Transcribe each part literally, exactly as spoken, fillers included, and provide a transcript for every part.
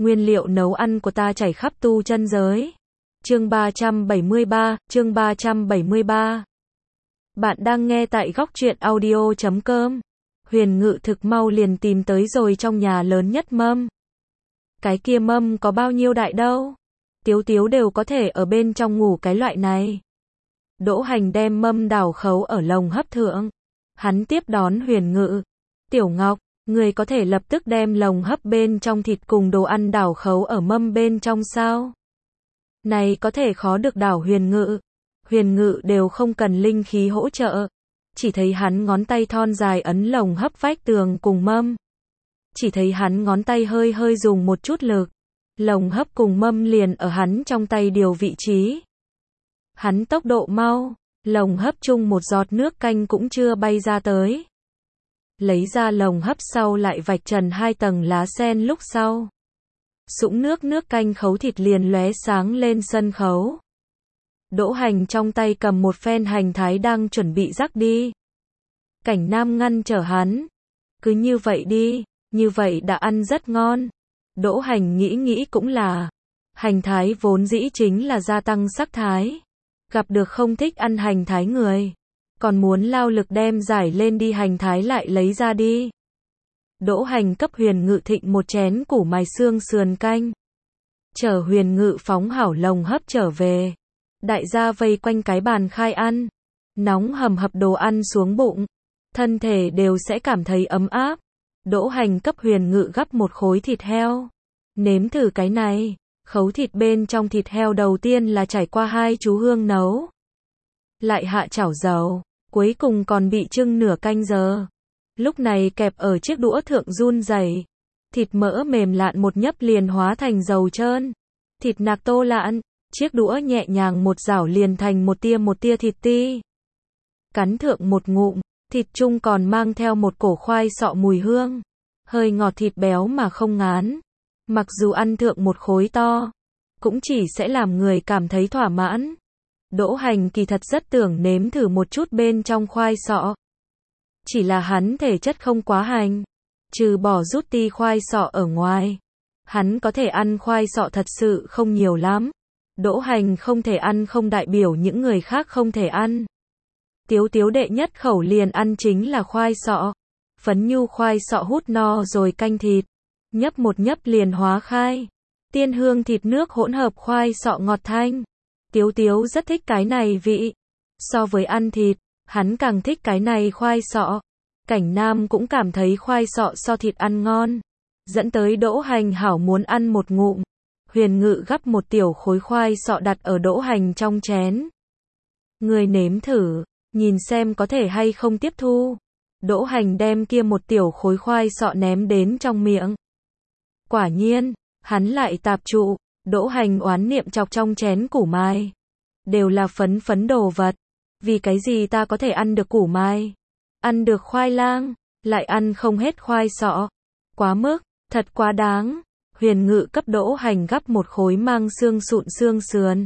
Nguyên liệu nấu ăn của ta chảy khắp tu chân giới. Chương ba trăm bảy mươi ba, chương ba trăm bảy mươi ba. Bạn đang nghe tại góc truyện audio chấm com. Huyền Ngự thực mau liền tìm tới rồi trong nhà lớn nhất mâm. Cái kia mâm có bao nhiêu đại đâu? Tiếu Tiếu đều có thể ở bên trong ngủ cái loại này. Đỗ Hành đem mâm đảo khấu ở lồng hấp thượng. Hắn tiếp đón Huyền Ngự. Tiểu Ngọc, người có thể lập tức đem lồng hấp bên trong thịt cùng đồ ăn đảo khấu ở mâm bên trong sao? Này có thể khó được đảo Huyền Ngự. Huyền Ngự đều không cần linh khí hỗ trợ. Chỉ thấy hắn ngón tay thon dài ấn lồng hấp vách tường cùng mâm. Chỉ thấy hắn ngón tay hơi hơi dùng một chút lực. Lồng hấp cùng mâm liền ở hắn trong tay điều vị trí. Hắn tốc độ mau, lồng hấp chung một giọt nước canh cũng chưa bay ra tới. Lấy ra lồng hấp sau lại vạch trần hai tầng lá sen lúc sau. Sũng nước nước canh khấu thịt liền lóe sáng lên sân khấu. Đỗ Hành trong tay cầm một phen hành thái đang chuẩn bị rắc đi. Cảnh Nam ngăn trở hắn. Cứ như vậy đi, như vậy đã ăn rất ngon. Đỗ Hành nghĩ nghĩ cũng là. Hành thái vốn dĩ chính là gia tăng sắc thái. Gặp được không thích ăn hành thái người. Còn muốn lao lực đem giải lên đi hành thái lại lấy ra đi. Đỗ Hành cấp Huyền Ngự thịnh một chén củ mài xương sườn canh. Chờ Huyền Ngự phóng hảo lồng hấp trở về. Đại gia vây quanh cái bàn khai ăn. Nóng hầm hập đồ ăn xuống bụng. Thân thể đều sẽ cảm thấy ấm áp. Đỗ Hành cấp Huyền Ngự gắp một khối thịt heo. Nếm thử cái này. Khấu thịt bên trong thịt heo đầu tiên là trải qua hai chú hương nấu. Lại hạ chảo dầu. Cuối cùng còn bị trưng nửa canh giờ. Lúc này kẹp ở chiếc đũa thượng run rẩy. Thịt mỡ mềm lạn một nhấp liền hóa thành dầu trơn. Thịt nạc tô lạn. Chiếc đũa nhẹ nhàng một rảo liền thành một tia một tia thịt ti. Cắn thượng một ngụm. Thịt chung còn mang theo một cổ khoai sọ mùi hương. Hơi ngọt thịt béo mà không ngán. Mặc dù ăn thượng một khối to. Cũng chỉ sẽ làm người cảm thấy thỏa mãn. Đỗ Hành kỳ thật rất tưởng nếm thử một chút bên trong khoai sọ. Chỉ là hắn thể chất không quá hành. Trừ bỏ rút ti khoai sọ ở ngoài. Hắn có thể ăn khoai sọ thật sự không nhiều lắm. Đỗ Hành không thể ăn không đại biểu những người khác không thể ăn. Tiếu Tiếu đệ nhất khẩu liền ăn chính là khoai sọ. Phấn nhu khoai sọ hút no rồi canh thịt. Nhấp một nhấp liền hóa khai. Tiên hương thịt nước hỗn hợp khoai sọ ngọt thanh. Tiếu Tiếu rất thích cái này vị. So với ăn thịt, hắn càng thích cái này khoai sọ. Cảnh Nam cũng cảm thấy khoai sọ so thịt ăn ngon. Dẫn tới Đỗ Hành hảo muốn ăn một ngụm. Huyền Ngự gắp một tiểu khối khoai sọ đặt ở Đỗ Hành trong chén. Người nếm thử, nhìn xem có thể hay không tiếp thu. Đỗ Hành đem kia một tiểu khối khoai sọ ném đến trong miệng. Quả nhiên, hắn lại tạp trụ. Đỗ Hành oán niệm chọc trong chén củ mai. Đều là phấn phấn đồ vật. Vì cái gì ta có thể ăn được củ mai? Ăn được khoai lang, lại ăn không hết khoai sọ. Quá mức, thật quá đáng. Huyền Ngự cấp Đỗ Hành gắp một khối mang xương sụn xương sườn.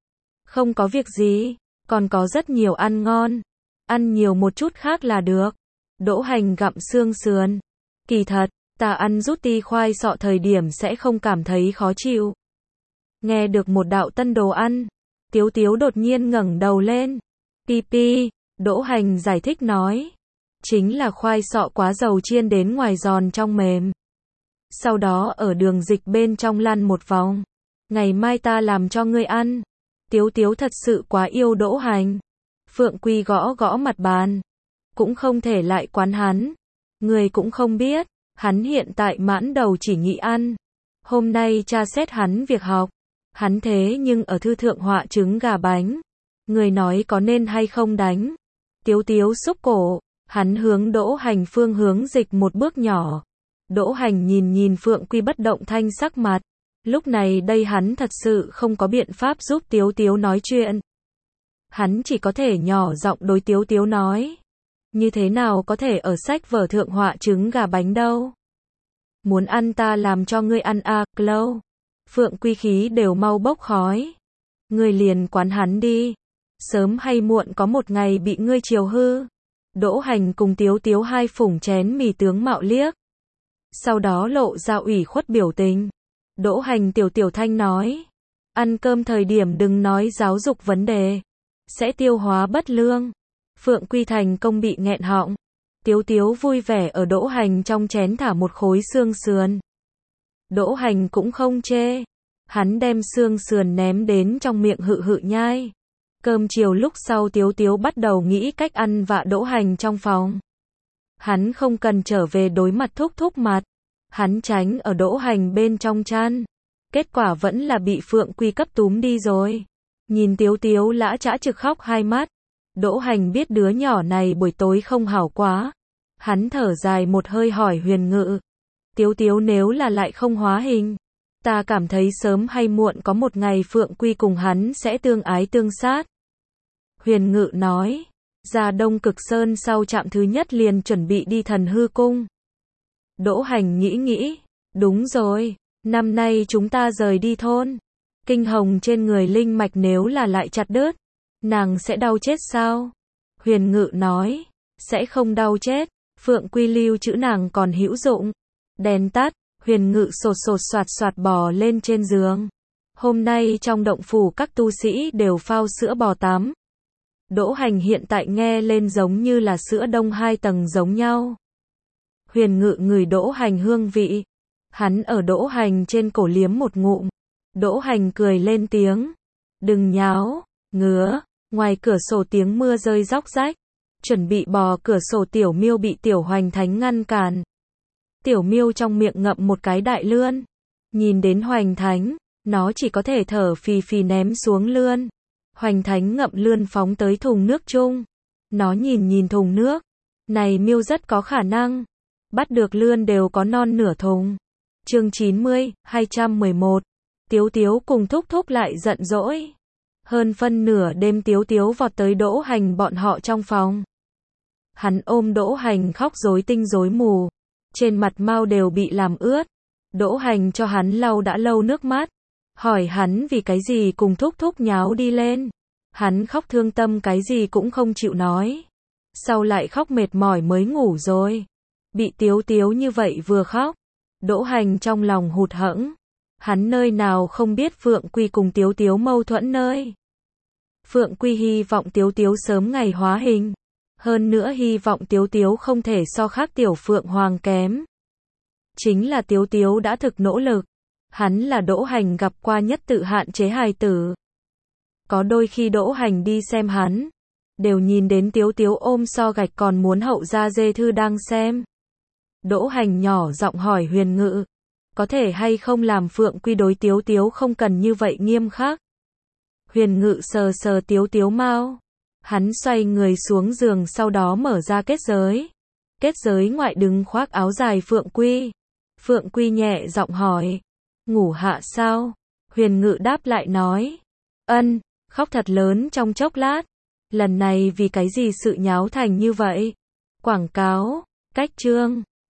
Không có việc gì, còn có rất nhiều ăn ngon. Ăn nhiều một chút khác là được. Đỗ Hành gặm xương sườn. Kỳ thật, ta ăn rút ti khoai sọ thời điểm sẽ không cảm thấy khó chịu. Nghe được một đạo tân đồ ăn. Tiếu Tiếu đột nhiên ngẩng đầu lên. Pi pi, Đỗ Hành giải thích nói. Chính là khoai sọ quá dầu chiên đến ngoài giòn trong mềm. Sau đó ở đường dịch bên trong lăn một vòng. Ngày mai ta làm cho ngươi ăn. Tiếu Tiếu thật sự quá yêu Đỗ Hành. Phượng Quy gõ gõ mặt bàn. Cũng không thể lại quán hắn. Người cũng không biết. Hắn hiện tại mãn đầu chỉ nghĩ ăn. Hôm nay tra xét hắn việc học. Hắn thế nhưng ở thư thượng họa trứng gà bánh. Người nói có nên hay không đánh. Tiếu Tiếu xúc cổ. Hắn hướng Đỗ Hành phương hướng dịch một bước nhỏ. Đỗ Hành nhìn nhìn Phượng Quy bất động thanh sắc mặt. Lúc này đây hắn thật sự không có biện pháp giúp Tiếu Tiếu nói chuyện. Hắn chỉ có thể nhỏ giọng đối Tiếu Tiếu nói. Như thế nào có thể ở sách vở thượng họa trứng gà bánh đâu. Muốn ăn ta làm cho ngươi ăn à, lâu. Phượng Quy khí đều mau bốc khói. Ngươi liền quán hắn đi. Sớm hay muộn có một ngày bị ngươi chiều hư. Đỗ Hành cùng Tiếu Tiếu hai phủng chén mì tướng mạo liếc. Sau đó lộ ra ủy khuất biểu tình. Đỗ Hành tiểu tiểu thanh nói. Ăn cơm thời điểm đừng nói giáo dục vấn đề. Sẽ tiêu hóa bất lương. Phượng Quy thành công bị nghẹn họng. Tiếu Tiếu vui vẻ ở Đỗ Hành trong chén thả một khối xương sườn. Đỗ Hành cũng không chê. Hắn đem xương sườn ném đến trong miệng hự hự nhai. Cơm chiều lúc sau Tiếu Tiếu bắt đầu nghĩ cách ăn vạ Đỗ Hành trong phòng. Hắn không cần trở về đối mặt thúc thúc mặt. Hắn tránh ở Đỗ Hành bên trong chăn. Kết quả vẫn là bị Phượng Quy cấp túm đi rồi. Nhìn Tiếu Tiếu lã chã trực khóc hai mắt. Đỗ Hành biết đứa nhỏ này buổi tối không hảo quá. Hắn thở dài một hơi hỏi Huyền Ngự. Tiếu Tiếu nếu là lại không hóa hình. Ta cảm thấy sớm hay muộn có một ngày Phượng Quy cùng hắn sẽ tương ái tương sát. Huyền Ngự nói. Ra Đông Cực Sơn sau trạm thứ nhất liền chuẩn bị đi Thần Hư Cung. Đỗ Hành nghĩ nghĩ. Đúng rồi. Năm nay chúng ta rời đi thôn. Kinh hồng trên người linh mạch nếu là lại chặt đứt. Nàng sẽ đau chết sao? Huyền Ngự nói. Sẽ không đau chết. Phượng Quy lưu chữ nàng còn hữu dụng. Đèn tắt. Huyền Ngự sột sột soạt soạt bò lên trên giường. Hôm nay trong động phủ các tu sĩ đều phao sữa bò tắm. Đỗ Hành hiện tại nghe lên giống như là sữa đông hai tầng giống nhau. Huyền Ngự ngửi Đỗ Hành hương vị. Hắn ở Đỗ Hành trên cổ liếm một ngụm. Đỗ Hành cười lên tiếng. Đừng nháo, ngứa. Ngoài cửa sổ tiếng mưa rơi róc rách. Chuẩn bị bò cửa sổ Tiểu Miêu bị Tiểu Hoành Thánh ngăn cản. Tiểu Miêu trong miệng ngậm một cái đại lươn. Nhìn đến Hoành Thánh, nó chỉ có thể thở phì phì ném xuống lươn. Hoành Thánh ngậm lươn phóng tới thùng nước chung. Nó nhìn nhìn thùng nước. Này Miêu rất có khả năng. Bắt được lươn đều có non nửa thùng. Chương chín mươi, hai trăm mười một. Tiếu Tiếu cùng thúc thúc lại giận dỗi. Hơn phân nửa đêm Tiếu Tiếu vọt tới Đỗ Hành bọn họ trong phòng. Hắn ôm Đỗ Hành khóc rối tinh rối mù. Trên mặt mau đều bị làm ướt. Đỗ Hành cho hắn lau đã lâu nước mắt. Hỏi hắn vì cái gì cùng thúc thúc nháo đi lên. Hắn khóc thương tâm cái gì cũng không chịu nói. Sau lại khóc mệt mỏi mới ngủ rồi. Bị Tiếu Tiếu như vậy vừa khóc. Đỗ Hành trong lòng hụt hẫng. Hắn nơi nào không biết Phượng Quy cùng Tiếu Tiếu mâu thuẫn nơi. Phượng Quy hy vọng Tiếu Tiếu sớm ngày hóa hình. Hơn nữa hy vọng Tiếu Tiếu không thể so khác tiểu Phượng Hoàng kém. Chính là Tiếu Tiếu đã thực nỗ lực. Hắn là Đỗ Hành gặp qua nhất tự hạn chế hài tử. Có đôi khi Đỗ Hành đi xem hắn. Đều nhìn đến Tiếu Tiếu ôm so gạch còn muốn hậu ra dê thư đang xem. Đỗ Hành nhỏ giọng hỏi Huyền Ngự. Có thể hay không làm Phượng Quy đối Tiếu Tiếu không cần như vậy nghiêm khắc. Huyền Ngự sờ sờ Tiếu Tiếu mau. Hắn xoay người xuống giường sau đó mở ra kết giới. Kết giới ngoại đứng khoác áo dài Phượng Quy. Phượng Quy nhẹ giọng hỏi. Ngủ hạ sao? Huyền Ngự đáp lại nói. Ân, khóc thật lớn trong chốc lát. Lần này vì cái gì sự nháo thành như vậy? Quảng cáo, cách chương.